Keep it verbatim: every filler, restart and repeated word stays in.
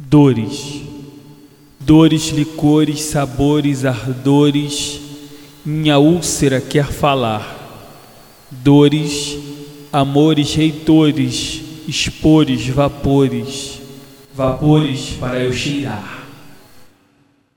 Dores, dores, licores, sabores, ardores, minha úlcera quer falar. Dores, amores, reitores, expores, vapores, vapores para eu cheirar.